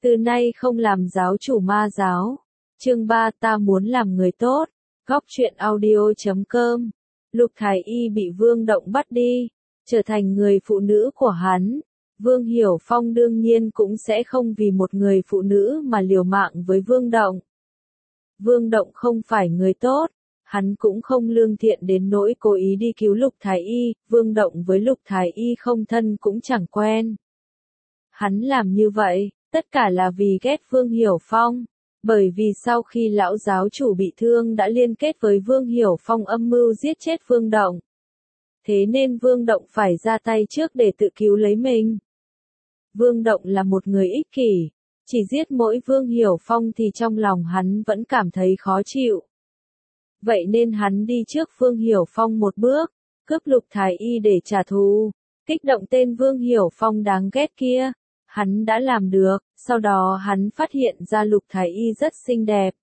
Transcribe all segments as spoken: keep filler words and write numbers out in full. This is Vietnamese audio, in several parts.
Từ nay không làm giáo chủ ma giáo. Chương ba ta muốn làm người tốt. Góc truyện audio chấm com. Lục Thái Y bị Vương Động bắt đi, trở thành người phụ nữ của hắn. Vương Hiểu Phong đương nhiên cũng sẽ không vì một người phụ nữ mà liều mạng với Vương Động. Vương Động không phải người tốt, hắn cũng không lương thiện đến nỗi cố ý đi cứu Lục Thái Y, Vương Động với Lục Thái Y không thân cũng chẳng quen. Hắn làm như vậy, tất cả là vì ghét Vương Hiểu Phong, bởi vì sau khi lão giáo chủ bị thương đã liên kết với Vương Hiểu Phong âm mưu giết chết Vương Động. Thế nên Vương Động phải ra tay trước để tự cứu lấy mình. Vương Động là một người ích kỷ, chỉ giết mỗi Vương Hiểu Phong thì trong lòng hắn vẫn cảm thấy khó chịu. Vậy nên hắn đi trước Vương Hiểu Phong một bước, cướp Lục Thái Y để trả thù, kích động tên Vương Hiểu Phong đáng ghét kia. Hắn đã làm được, sau đó hắn phát hiện ra Lục Thái Y rất xinh đẹp.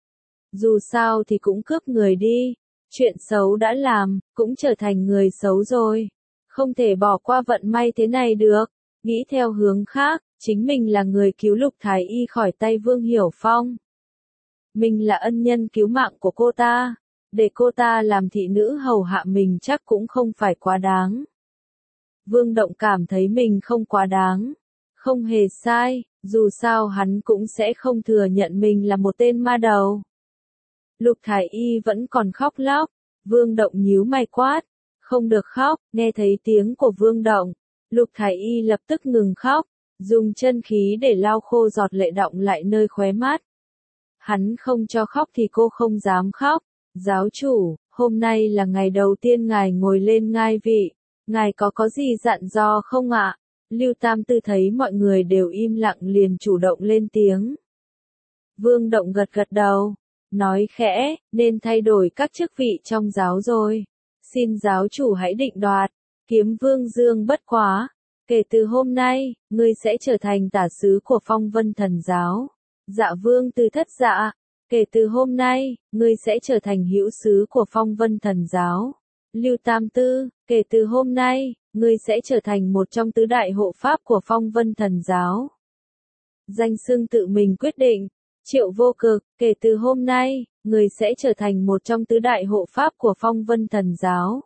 Dù sao thì cũng cướp người đi, chuyện xấu đã làm, cũng trở thành người xấu rồi. Không thể bỏ qua vận may thế này được, nghĩ theo hướng khác, chính mình là người cứu Lục Thái Y khỏi tay Vương Hiểu Phong. Mình là ân nhân cứu mạng của cô ta, để cô ta làm thị nữ hầu hạ mình chắc cũng không phải quá đáng. Vương Động cảm thấy mình không quá đáng. Không hề sai, dù sao hắn cũng sẽ không thừa nhận mình là một tên ma đầu. Lục Thái Y vẫn còn khóc lóc, Vương Động nhíu mày quát, không được khóc, nghe thấy tiếng của Vương Động. Lục Thái Y lập tức ngừng khóc, dùng chân khí để lau khô giọt lệ đọng lại nơi khóe mắt. Hắn không cho khóc thì cô không dám khóc. Giáo chủ, hôm nay là ngày đầu tiên ngài ngồi lên ngai vị, ngài có có gì dặn dò không ạ? Lưu Tam Tư thấy mọi người đều im lặng liền chủ động lên tiếng. Vương Động gật gật đầu, nói khẽ, nên thay đổi các chức vị trong giáo rồi. Xin giáo chủ hãy định đoạt. Kiếm Vương Dương bất quá, kể từ hôm nay, ngươi sẽ trở thành tả sứ của Phong Vân Thần giáo. Dạ Vương Tư thất dạ, kể từ hôm nay, ngươi sẽ trở thành hữu sứ của Phong Vân Thần giáo. Lưu Tam Tư, kể từ hôm nay, ngươi sẽ trở thành một trong tứ đại hộ pháp của Phong Vân Thần giáo. Danh xưng tự mình quyết định. Triệu Vô Cực, kể từ hôm nay, ngươi sẽ trở thành một trong tứ đại hộ pháp của Phong Vân Thần giáo.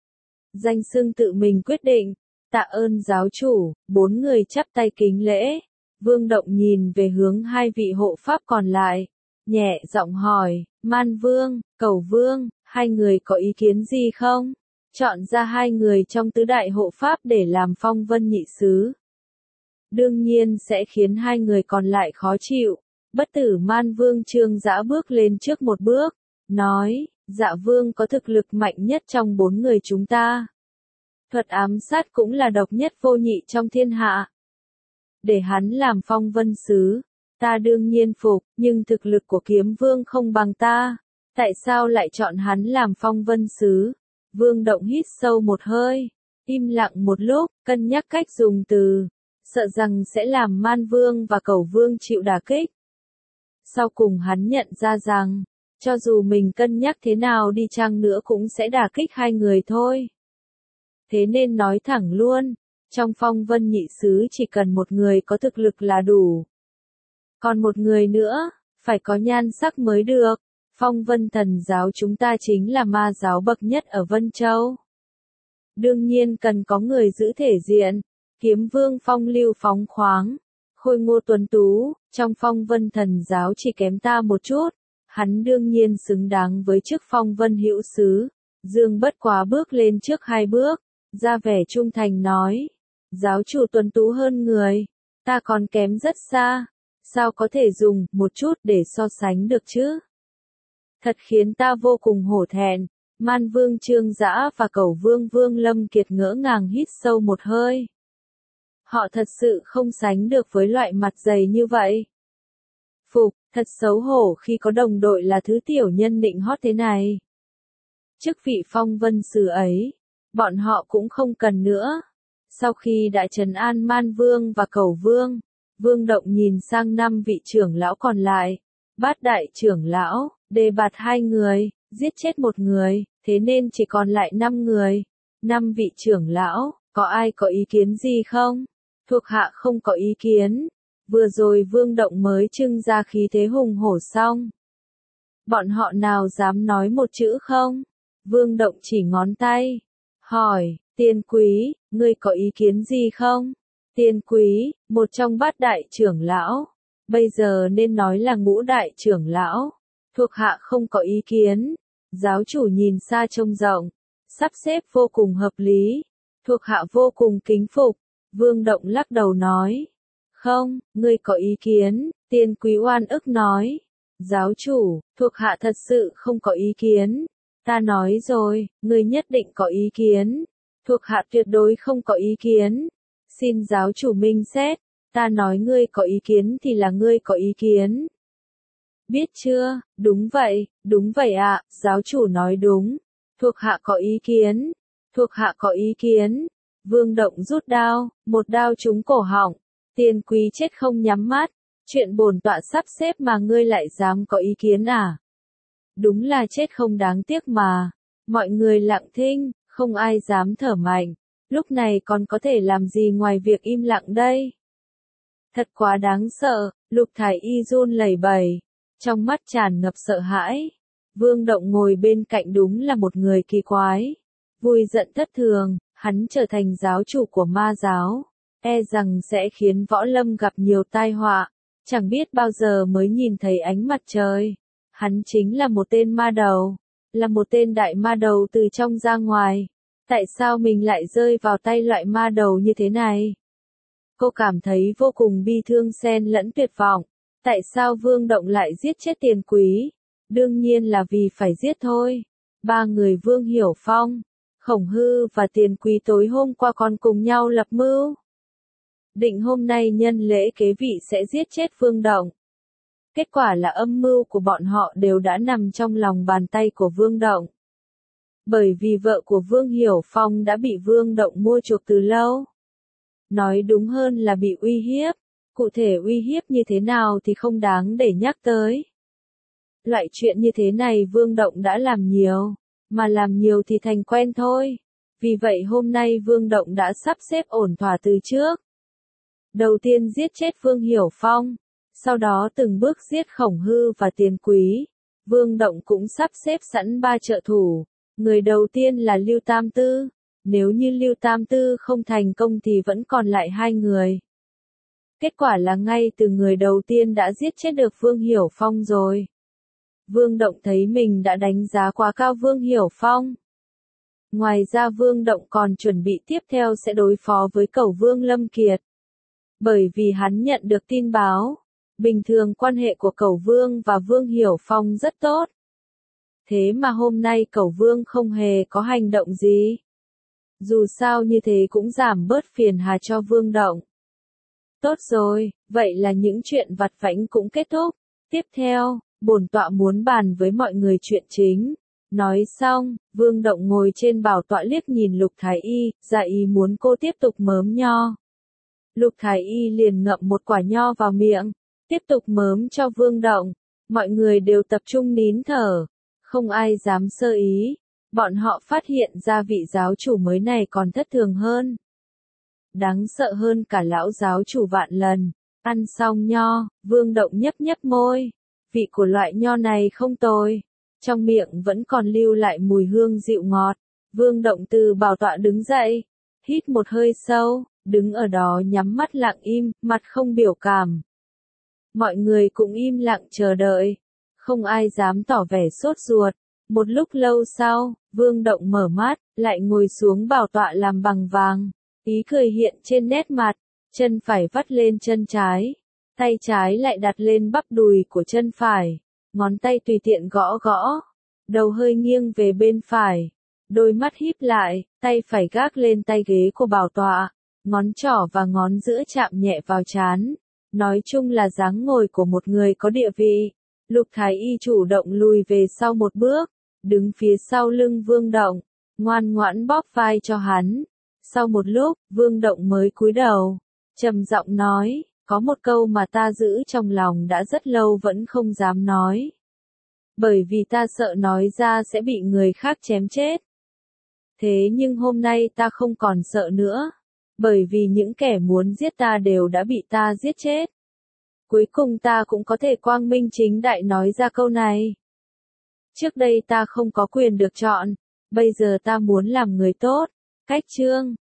Danh xưng tự mình quyết định. Tạ ơn giáo chủ, bốn người chắp tay kính lễ. Vương Động nhìn về hướng hai vị hộ pháp còn lại, nhẹ giọng hỏi, Man Vương, Cẩu Vương, hai người có ý kiến gì không? Chọn ra hai người trong tứ đại hộ pháp để làm Phong Vân nhị sứ. Đương nhiên sẽ khiến hai người còn lại khó chịu. Bất tử Man Vương Trương Dã bước lên trước một bước, nói, Dạ Vương có thực lực mạnh nhất trong bốn người chúng ta. Thuật ám sát cũng là độc nhất vô nhị trong thiên hạ. Để hắn làm Phong Vân sứ, ta đương nhiên phục, nhưng thực lực của Kiếm Vương không bằng ta. Tại sao lại chọn hắn làm Phong Vân sứ? Vương Động hít sâu một hơi, im lặng một lúc, cân nhắc cách dùng từ, sợ rằng sẽ làm Man Vương và Cẩu Vương chịu đả kích. Sau cùng hắn nhận ra rằng, cho dù mình cân nhắc thế nào đi chăng nữa cũng sẽ đả kích hai người thôi. Thế nên nói thẳng luôn, trong Phong Vân nhị sứ chỉ cần một người có thực lực là đủ. Còn một người nữa, phải có nhan sắc mới được. Phong Vân Thần giáo chúng ta chính là ma giáo bậc nhất ở Vân Châu. Đương nhiên cần có người giữ thể diện. Kiếm Vương phong lưu phóng khoáng, khôi ngô tuấn tú, trong Phong Vân Thần giáo chỉ kém ta một chút. Hắn đương nhiên xứng đáng với chức Phong Vân hữu sứ. Dương bất quá bước lên trước hai bước, ra vẻ trung thành nói, giáo chủ tuấn tú hơn người, ta còn kém rất xa, sao có thể dùng một chút để so sánh được chứ? Thật khiến ta vô cùng hổ thẹn. Man Vương Trương Dã và Cẩu Vương Vương Lâm Kiệt ngỡ ngàng hít sâu một hơi. Họ thật sự không sánh được với loại mặt dày như vậy. Phục, thật xấu hổ khi có đồng đội là thứ tiểu nhân nịnh hót thế này. Chức vị Phong Vân sứ ấy, bọn họ cũng không cần nữa. Sau khi đã trấn an Man Vương và Cẩu Vương, Vương Động nhìn sang năm vị trưởng lão còn lại. Bát đại trưởng lão, đề bạt hai người, giết chết một người, thế nên chỉ còn lại năm người. Năm vị trưởng lão, có ai có ý kiến gì không? Thuộc hạ không có ý kiến. Vừa rồi Vương Động mới trưng ra khí thế hùng hổ xong. Bọn họ nào dám nói một chữ không? Vương Động chỉ ngón tay. Hỏi, Tiên Quý, ngươi có ý kiến gì không? Tiên Quý, một trong bát đại trưởng lão. Bây giờ nên nói là ngũ đại trưởng lão. Thuộc hạ không có ý kiến. Giáo chủ nhìn xa trông rộng. Sắp xếp vô cùng hợp lý. Thuộc hạ vô cùng kính phục. Vương Động lắc đầu nói. Không, ngươi có ý kiến. Tiên Quý oan ức nói. Giáo chủ, thuộc hạ thật sự không có ý kiến. Ta nói rồi, ngươi nhất định có ý kiến. Thuộc hạ tuyệt đối không có ý kiến. Xin giáo chủ minh xét. Ta nói ngươi có ý kiến thì là ngươi có ý kiến. Biết chưa? Đúng vậy, đúng vậy ạ, giáo chủ nói đúng. Thuộc hạ có ý kiến. Thuộc hạ có ý kiến. Vương Động rút đao, một đao trúng cổ họng. Tiên Quý chết không nhắm mắt. Chuyện bổn tọa sắp xếp mà ngươi lại dám có ý kiến à? Đúng là chết không đáng tiếc mà. Mọi người lặng thinh, không ai dám thở mạnh. Lúc này còn có thể làm gì ngoài việc im lặng đây? Thật quá đáng sợ, Lục Thải Y run lẩy bẩy, trong mắt tràn ngập sợ hãi. Vương Động ngồi bên cạnh đúng là một người kỳ quái. Vui giận thất thường, hắn trở thành giáo chủ của ma giáo. E rằng sẽ khiến võ lâm gặp nhiều tai họa. Chẳng biết bao giờ mới nhìn thấy ánh mặt trời. Hắn chính là một tên ma đầu. Là một tên đại ma đầu từ trong ra ngoài. Tại sao mình lại rơi vào tay loại ma đầu như thế này? Cô cảm thấy vô cùng bi thương xen lẫn tuyệt vọng. Tại sao Vương Động lại giết chết Tiền Quý? Đương nhiên là vì phải giết thôi. Ba người Vương Hiểu Phong, Khổng Hư và Tiền Quý tối hôm qua còn cùng nhau lập mưu. Định hôm nay nhân lễ kế vị sẽ giết chết Vương Động. Kết quả là âm mưu của bọn họ đều đã nằm trong lòng bàn tay của Vương Động. Bởi vì vợ của Vương Hiểu Phong đã bị Vương Động mua chuộc từ lâu. Nói đúng hơn là bị uy hiếp. Cụ thể uy hiếp như thế nào thì không đáng để nhắc tới. Loại chuyện như thế này Vương Động đã làm nhiều. Mà làm nhiều thì thành quen thôi. Vì vậy hôm nay Vương Động đã sắp xếp ổn thỏa từ trước. Đầu tiên giết chết Vương Hiểu Phong. Sau đó từng bước giết Khổng Hư và Tiền Quý. Vương Động cũng sắp xếp sẵn ba trợ thủ. Người đầu tiên là Lưu Tam Tư. Nếu như Lưu Tam Tư không thành công thì vẫn còn lại hai người. Kết quả là ngay từ người đầu tiên đã giết chết được Vương Hiểu Phong rồi. Vương Động thấy mình đã đánh giá quá cao Vương Hiểu Phong. Ngoài ra Vương Động còn chuẩn bị tiếp theo sẽ đối phó với Cẩu Vương Lâm Kiệt. Bởi vì hắn nhận được tin báo, bình thường quan hệ của Cẩu Vương và Vương Hiểu Phong rất tốt. Thế mà hôm nay Cẩu Vương không hề có hành động gì. Dù sao như thế cũng giảm bớt phiền hà cho Vương Động. Tốt rồi, vậy là những chuyện vặt vãnh cũng kết thúc. Tiếp theo, bổn tọa muốn bàn với mọi người chuyện chính. Nói xong, Vương Động ngồi trên bảo tọa liếc nhìn Lục Thái Y, ra ý muốn cô tiếp tục mớm nho. Lục Thái Y liền ngậm một quả nho vào miệng, tiếp tục mớm cho Vương Động. Mọi người đều tập trung nín thở, không ai dám sơ ý. Bọn họ phát hiện ra vị giáo chủ mới này còn thất thường hơn. Đáng sợ hơn cả lão giáo chủ vạn lần. Ăn xong nho, Vương Động nhấp nhấp môi. Vị của loại nho này không tồi. Trong miệng vẫn còn lưu lại mùi hương dịu ngọt. Vương Động từ bảo tọa đứng dậy. Hít một hơi sâu, đứng ở đó nhắm mắt lặng im, mặt không biểu cảm. Mọi người cũng im lặng chờ đợi. Không ai dám tỏ vẻ sốt ruột. Một lúc lâu sau, Vương Động mở mắt, lại ngồi xuống bảo tọa làm bằng vàng. Ý cười hiện trên nét mặt, chân phải vắt lên chân trái. Tay trái lại đặt lên bắp đùi của chân phải. Ngón tay tùy tiện gõ gõ. Đầu hơi nghiêng về bên phải. Đôi mắt híp lại, tay phải gác lên tay ghế của bảo tọa. Ngón trỏ và ngón giữa chạm nhẹ vào trán. Nói chung là dáng ngồi của một người có địa vị. Lục Thái Y chủ động lùi về sau một bước. Đứng phía sau lưng Vương Động. Ngoan ngoãn bóp vai cho hắn. Sau một lúc, Vương Động mới cúi đầu. Trầm giọng nói, có một câu mà ta giữ trong lòng đã rất lâu vẫn không dám nói. Bởi vì ta sợ nói ra sẽ bị người khác chém chết. Thế nhưng hôm nay ta không còn sợ nữa. Bởi vì những kẻ muốn giết ta đều đã bị ta giết chết. Cuối cùng ta cũng có thể quang minh chính đại nói ra câu này. Trước đây ta không có quyền được chọn, bây giờ ta muốn làm người tốt. Cách chương